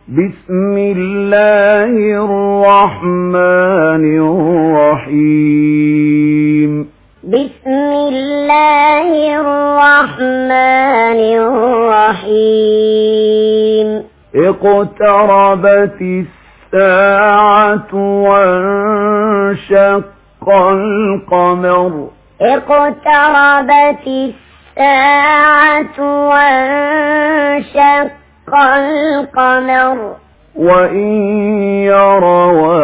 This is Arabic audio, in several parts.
بسم الله الرحمن الرحيم بسم الله الرحمن الرحيم اقتربت الساعة وانشق القمر اقتربت الساعة وانشق القمر وإن يروا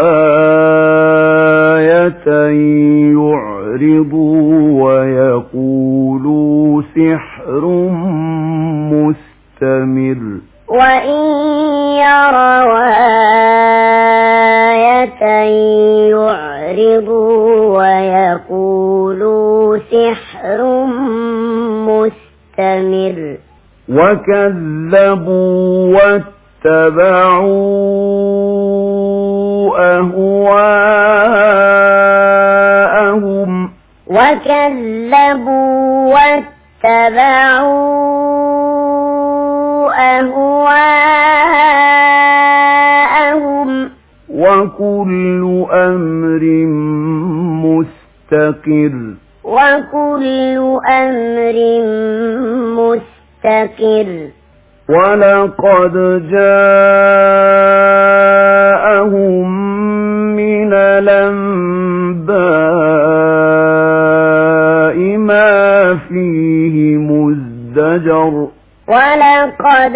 آية يعرضوا ويقولوا سحر مستمر وإن يروا آية يعرضوا ويقولوا سحر مستمر وكذبوا واتبعوا أهواءهم وكذبوا واتبعوا أهواءهم وكل أمر مستقر وكل أمر مستقر ولقد جاءهم من الأنباء ما فيه مزدجر ولقد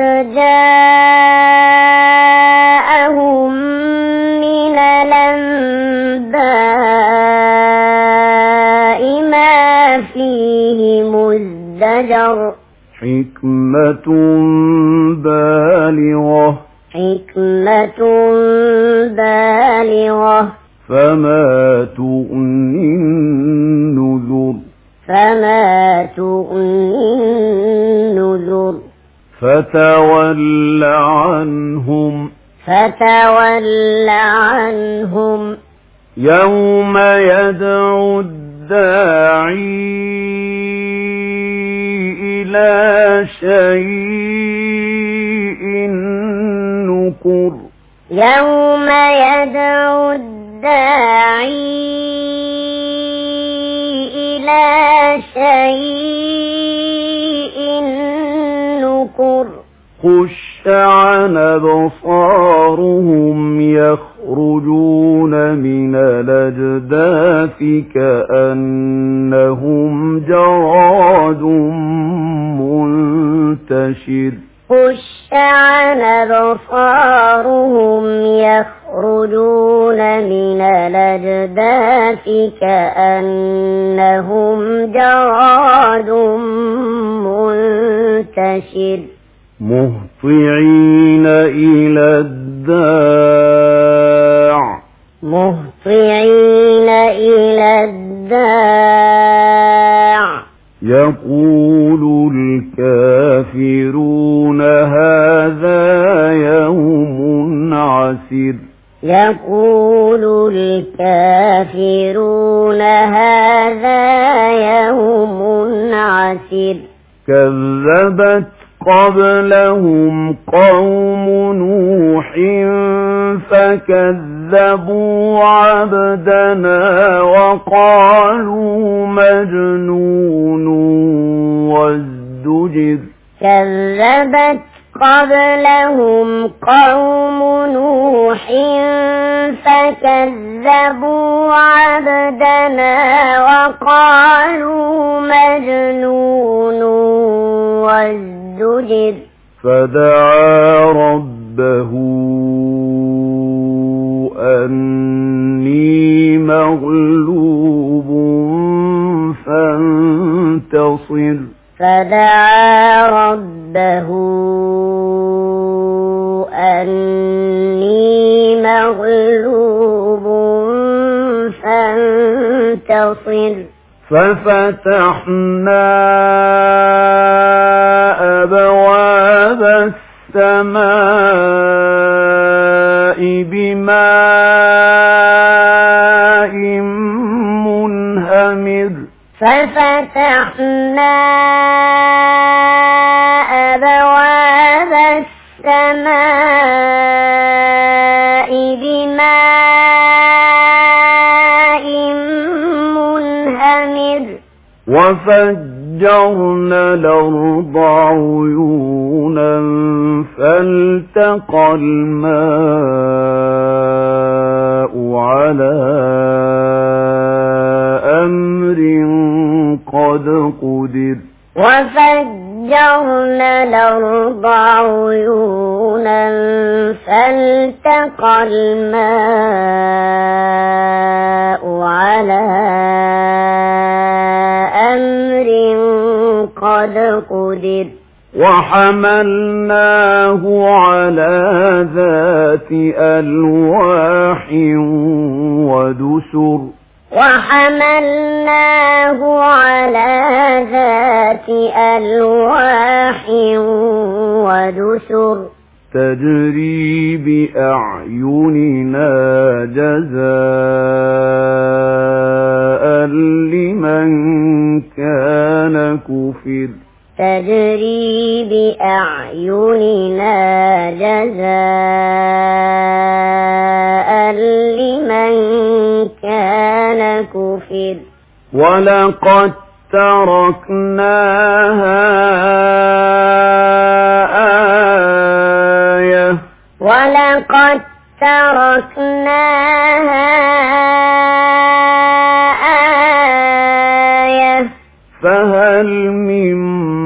جاءهم من الأنباء ما فيه مزدجر حكمة بالغة فما تغني النذر فتول عنهم يوم يدعو الداعي إلى شيء نكر يوم يدعو الداعي إلى شيء نكر خش عن أبصارهم يخرجون من الأجداث كأنهم جراد منتشر خش عن أبصارهم يخرجون من الأجداث كأنهم جراد منتشر مهطعين إلى الداع يقول الكافرون هذا يوم عسر يقول الكافرون هذا يوم عسر كذبت قبلهم قوم نوح فكذبوا عبدنا وقالوا مجنون وازدجر كذبت قبلهم قوم نوح فكذبوا عبدنا وقالوا مجنون وازدجر فدعا ربه أني مغلوب فانتصر فدعا ربه أني مغلوب فانتصر ففتحنا أبواب السماء بماء منهمر ففتحنا أبواب السماء وفجرنا الأرض عيونا فالتقى الماء على أمر قد قدر وفجرنا الأرض عيونا فالتقى الماء على أمر قد قدر وحملناه على ذات ألواح ودسر وحملناه على ذات ألواح ودسر تجري بأعيننا جزاء لمن كان كفر تجري بأعيننا جزاء لمن كان كفر ولقد تركناها آية ولقد تركناها آية فهل من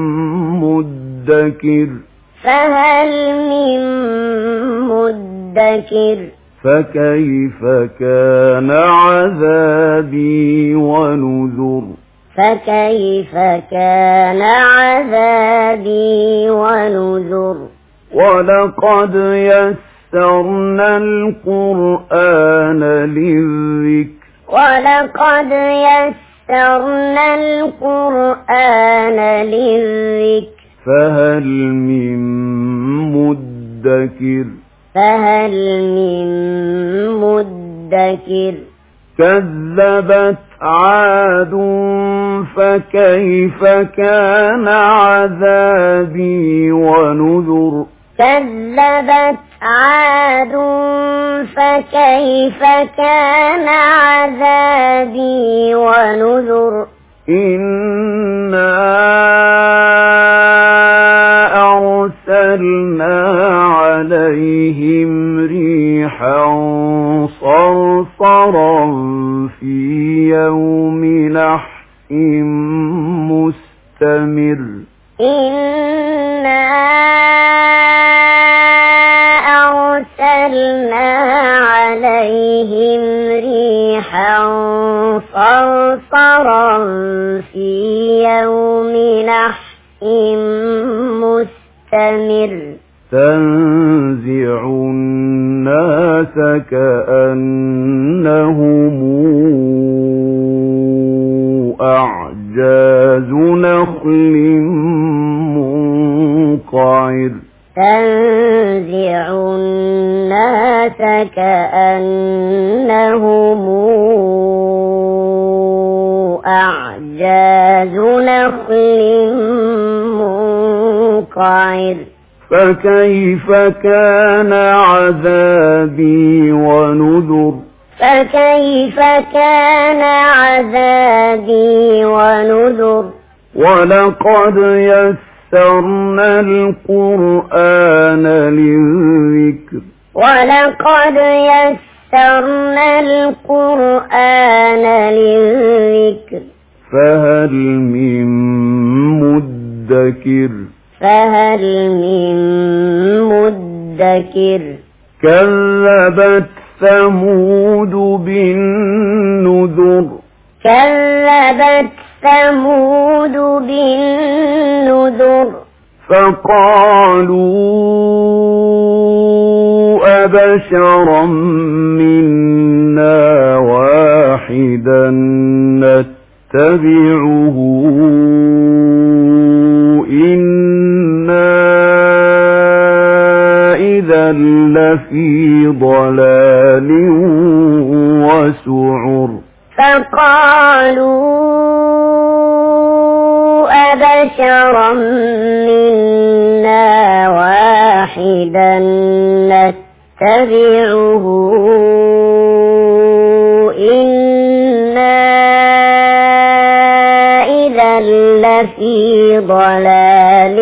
مدكر فهل من مدكر فكيف كان عذابي ونذر فكيف كان عذابي ونذر ولقد يسرنا القرآن للذكر ولقد يسرنا القرآن للذكر فهل من مدكر فهل من مدكر كذبت عاد فكيف كان عذابي ونذر كذبت عاد فكيف كان عذابي ونذر إنا أرسلنا عليهم ريحا صرصرا في يوم نحس مستمر إنا أرسلنا عليهم ريحا صرصرا في يوم نحس مستمر تنزع الناس كأنهم أعجاز نخل منقعر تنزع الناس كأنهم أعجاز نخل منقعر فكيف كان عذابي ونذر فكيف كان عذابي ونذر ولقد يسرنا القرآن للذكر ولقد يسرنا القرآن للذكر فهل من مدكر فهل من مدكر كذبت ثمود بالنذر كذبت ثمود بالنذر فقالوا أبشرا منا واحدا نتبعه إنا إذا لفي ضلال وسعر فقالوا أبشرا منا واحدا نتبعه إنا ضلال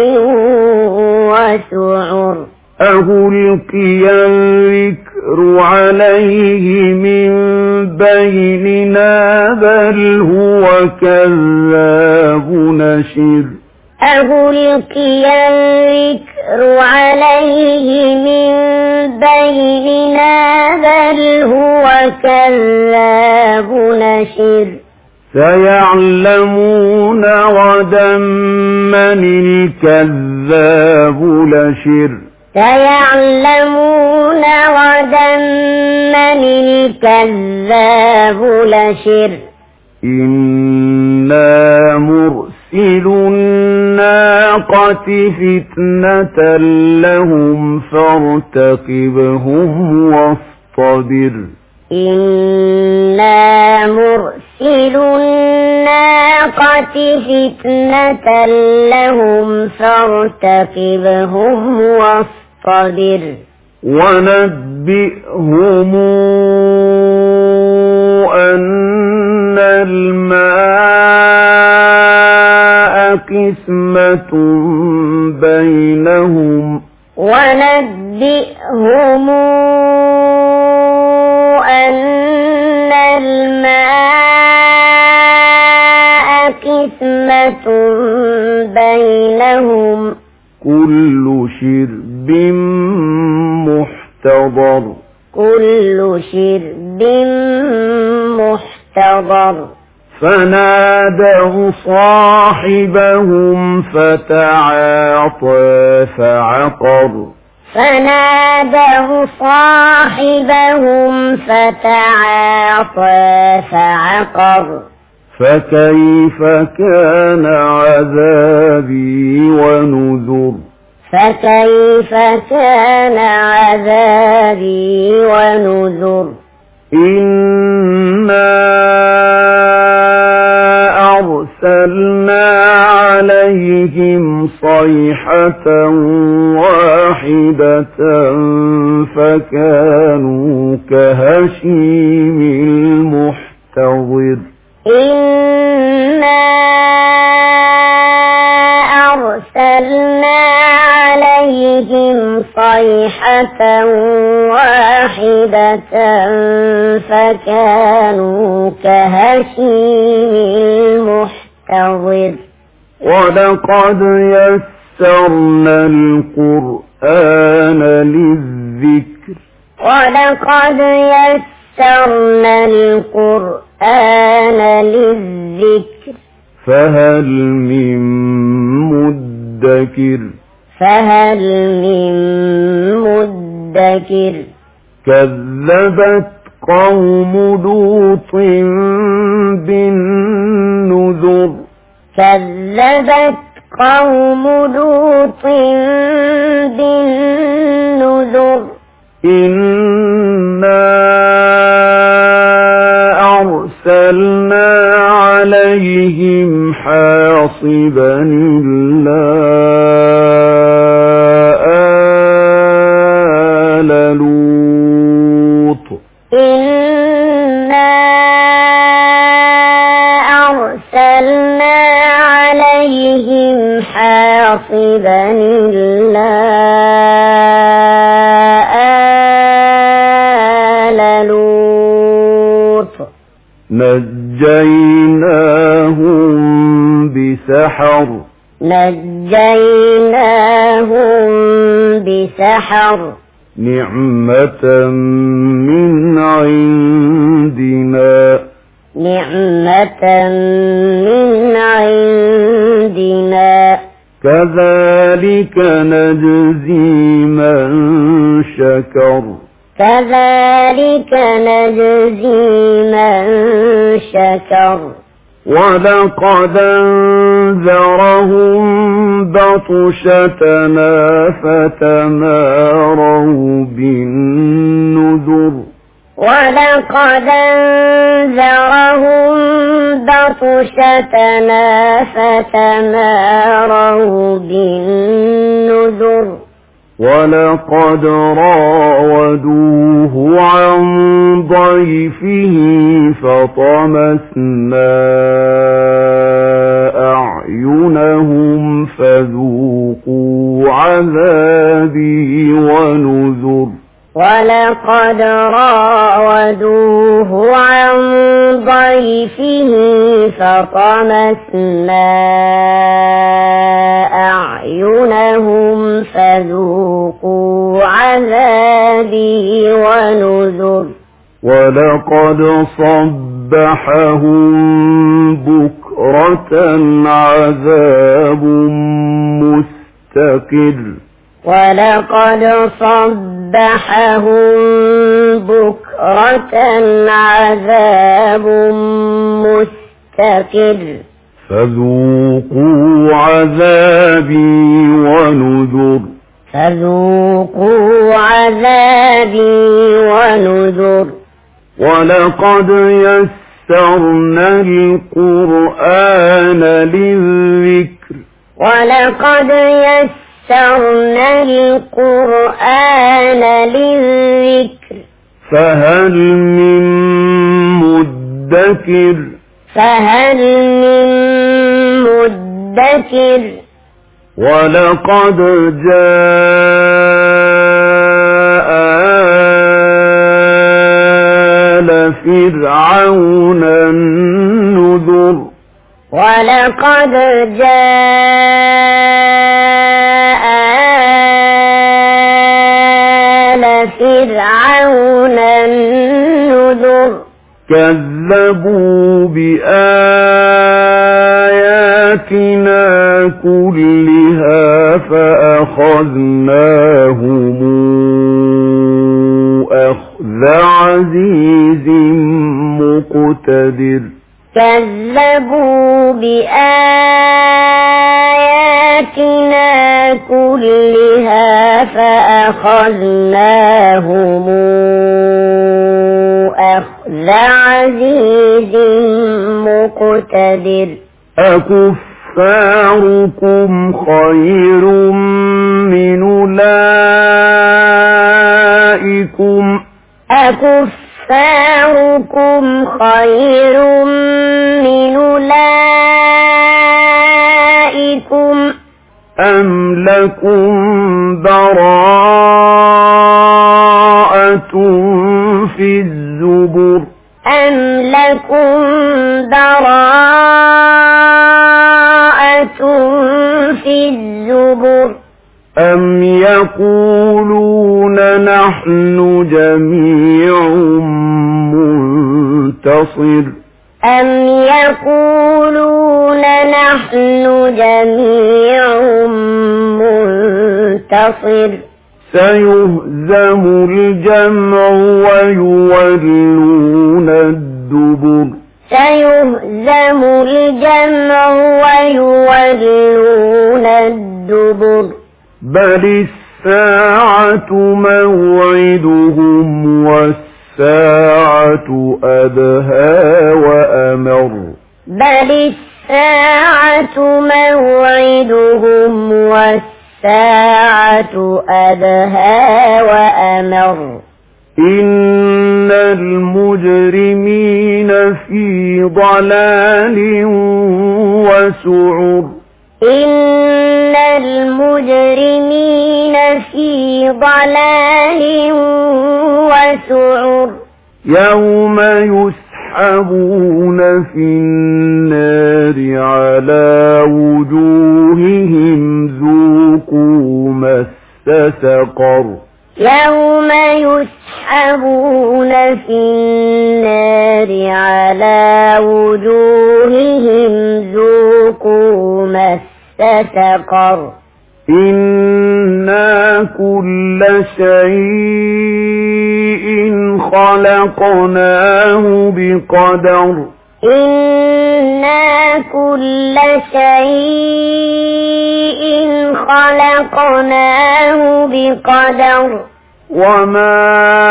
وسعر ألقي الذكر عليه من بيننا بل هو كذاب نشر ألقي الذكر عليه من بيننا بل هو كذاب نشر سيعلمون غدا من الكذاب الأشر سيعلمون غدا من الكذاب الأشر إنا مرسل الناقة فتنة لهم فارتقبهم واصطبر إنا مرسل الناقة فتنة لهم فارتقبهم واصطبر ونبئهم أن الماء قسمة بينهم ونبئهم أن الماء قسمة بينهم كل شرب محتضر كل شرب محتضر فنادوا صاحبهم فتعاطى فعقر فنادوا صاحبهم فتعاطى فعقر فكيف كان عذابي ونذر فكيف كان عذابي ونذر إنا أرسلنا عليهم صيحة واحدة فكانوا كهشيم المحتضر إنا أرسلنا عليهم صيحة واحدة فكانوا كهشيم المحتضر ولقد يسرنا القرآن للذكر ولقد يسرنا القرآن للذكر فهل من مدكر فهل من مدكر كذبت قوم لوط بالنذر كذبت قوم لوط بالنذر إنا أرسلنا عليهم حاصبا إلا آل لوط إنا أرسلنا عليهم حاصبا إلا آل لوط نجيناهم بسحر نجيناهم بسحر نعمة من عندنا نعمة من عندنا كذلك نجزي من شكر كذلك نجزي من شكر ولقد أنذرهم بطشتنا فتماروا بالنذر ولقد أنذرهم بطشتنا فتماروا بالنذر ولقد راودوه عن ضيفه فطمسنا أعينهم عذابي ونذر ولقد راودوه عن ضيفه فطمسنا أعينهم فذوقوا عذابي ونذر ولقد صبحهم بكرة عذاب مستقر ولقد صبحهم بكرة عذاب مستقر فذوقوا عذابي ونذر فذوقوا عذابي ونذر ولقد يسرنا القرآن للذكر ولقد يسرنا القرآن للذكر فهل من مدكر فهل من مدكر ولقد جاء آل فرعون النذر ولقد جاء آل فرعون النذر كذبوا بآياتنا كلها فأخذناهم أخذ عزيز مقتدر كذبوا بآياتنا كلها فأخذناهم أخذ عزيز مقتدر أكفاركم خير من أولئكم أكفاركم خير من أولئكم أم لكم براءة في الزبر أم لكم براءة في الزبر أم يقولون نحن جميع منتصر أم يقولون نحن جميع منتصر سيهزم الجمع ويولون الدبر سيهزم الجمع ويولون الدبر بل الساعة موعدهم والساعة أدهى وأمر بل الساعة موعدهم والساعة أدهى وأمر إن المجرمين في ضلال وسعر إن المجرمين في ضلال وسعر يوم يسحبون في النار على وجوههم ذوقوا مس سقر يوم يسحبون في النار على وجوههم ذوقوا مس سقر إنا كل شيء خلقناه بقدر إنا كل شيء خلقناه بقدر وما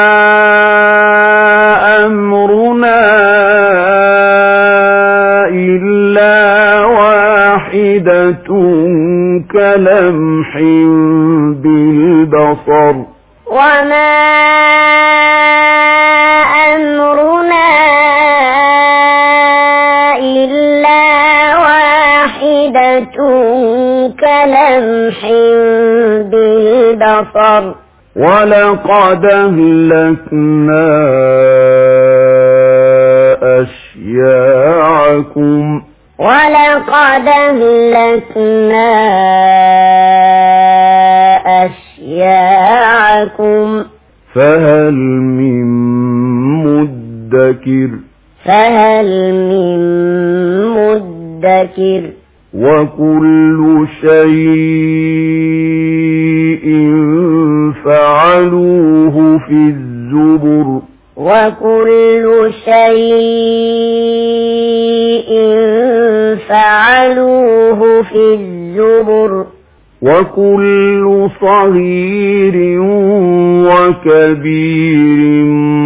أمرنا إلا واحدة كلمح بالبصر وما أمرنا إلا واحدة كلمح بصر ولقد أهلكنا أشياعكم ولقد أهلكنا أشياعكم فهل من مدكر وكل شيء فعلوه في الزبر وكل شيء فعلوه في الزبر وكل صغير وكبير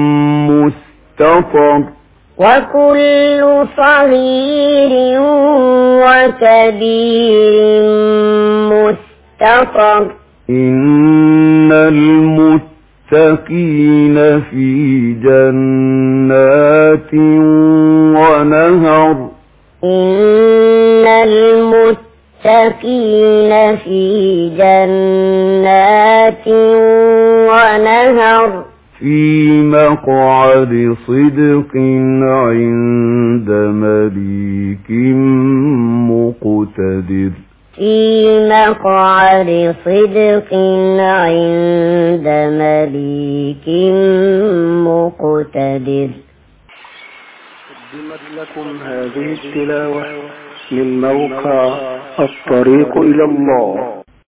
مستطر وكل صغير وكبير مستطر إن المتقين في جنات ونهر إن المتقين في جنات ونهر في مقعد صدق عند مليك مقتدر في مقعد صدق عند مليك مقتدر. قدمت لكم هذه التلاوة من موقع الطريق إلى الله.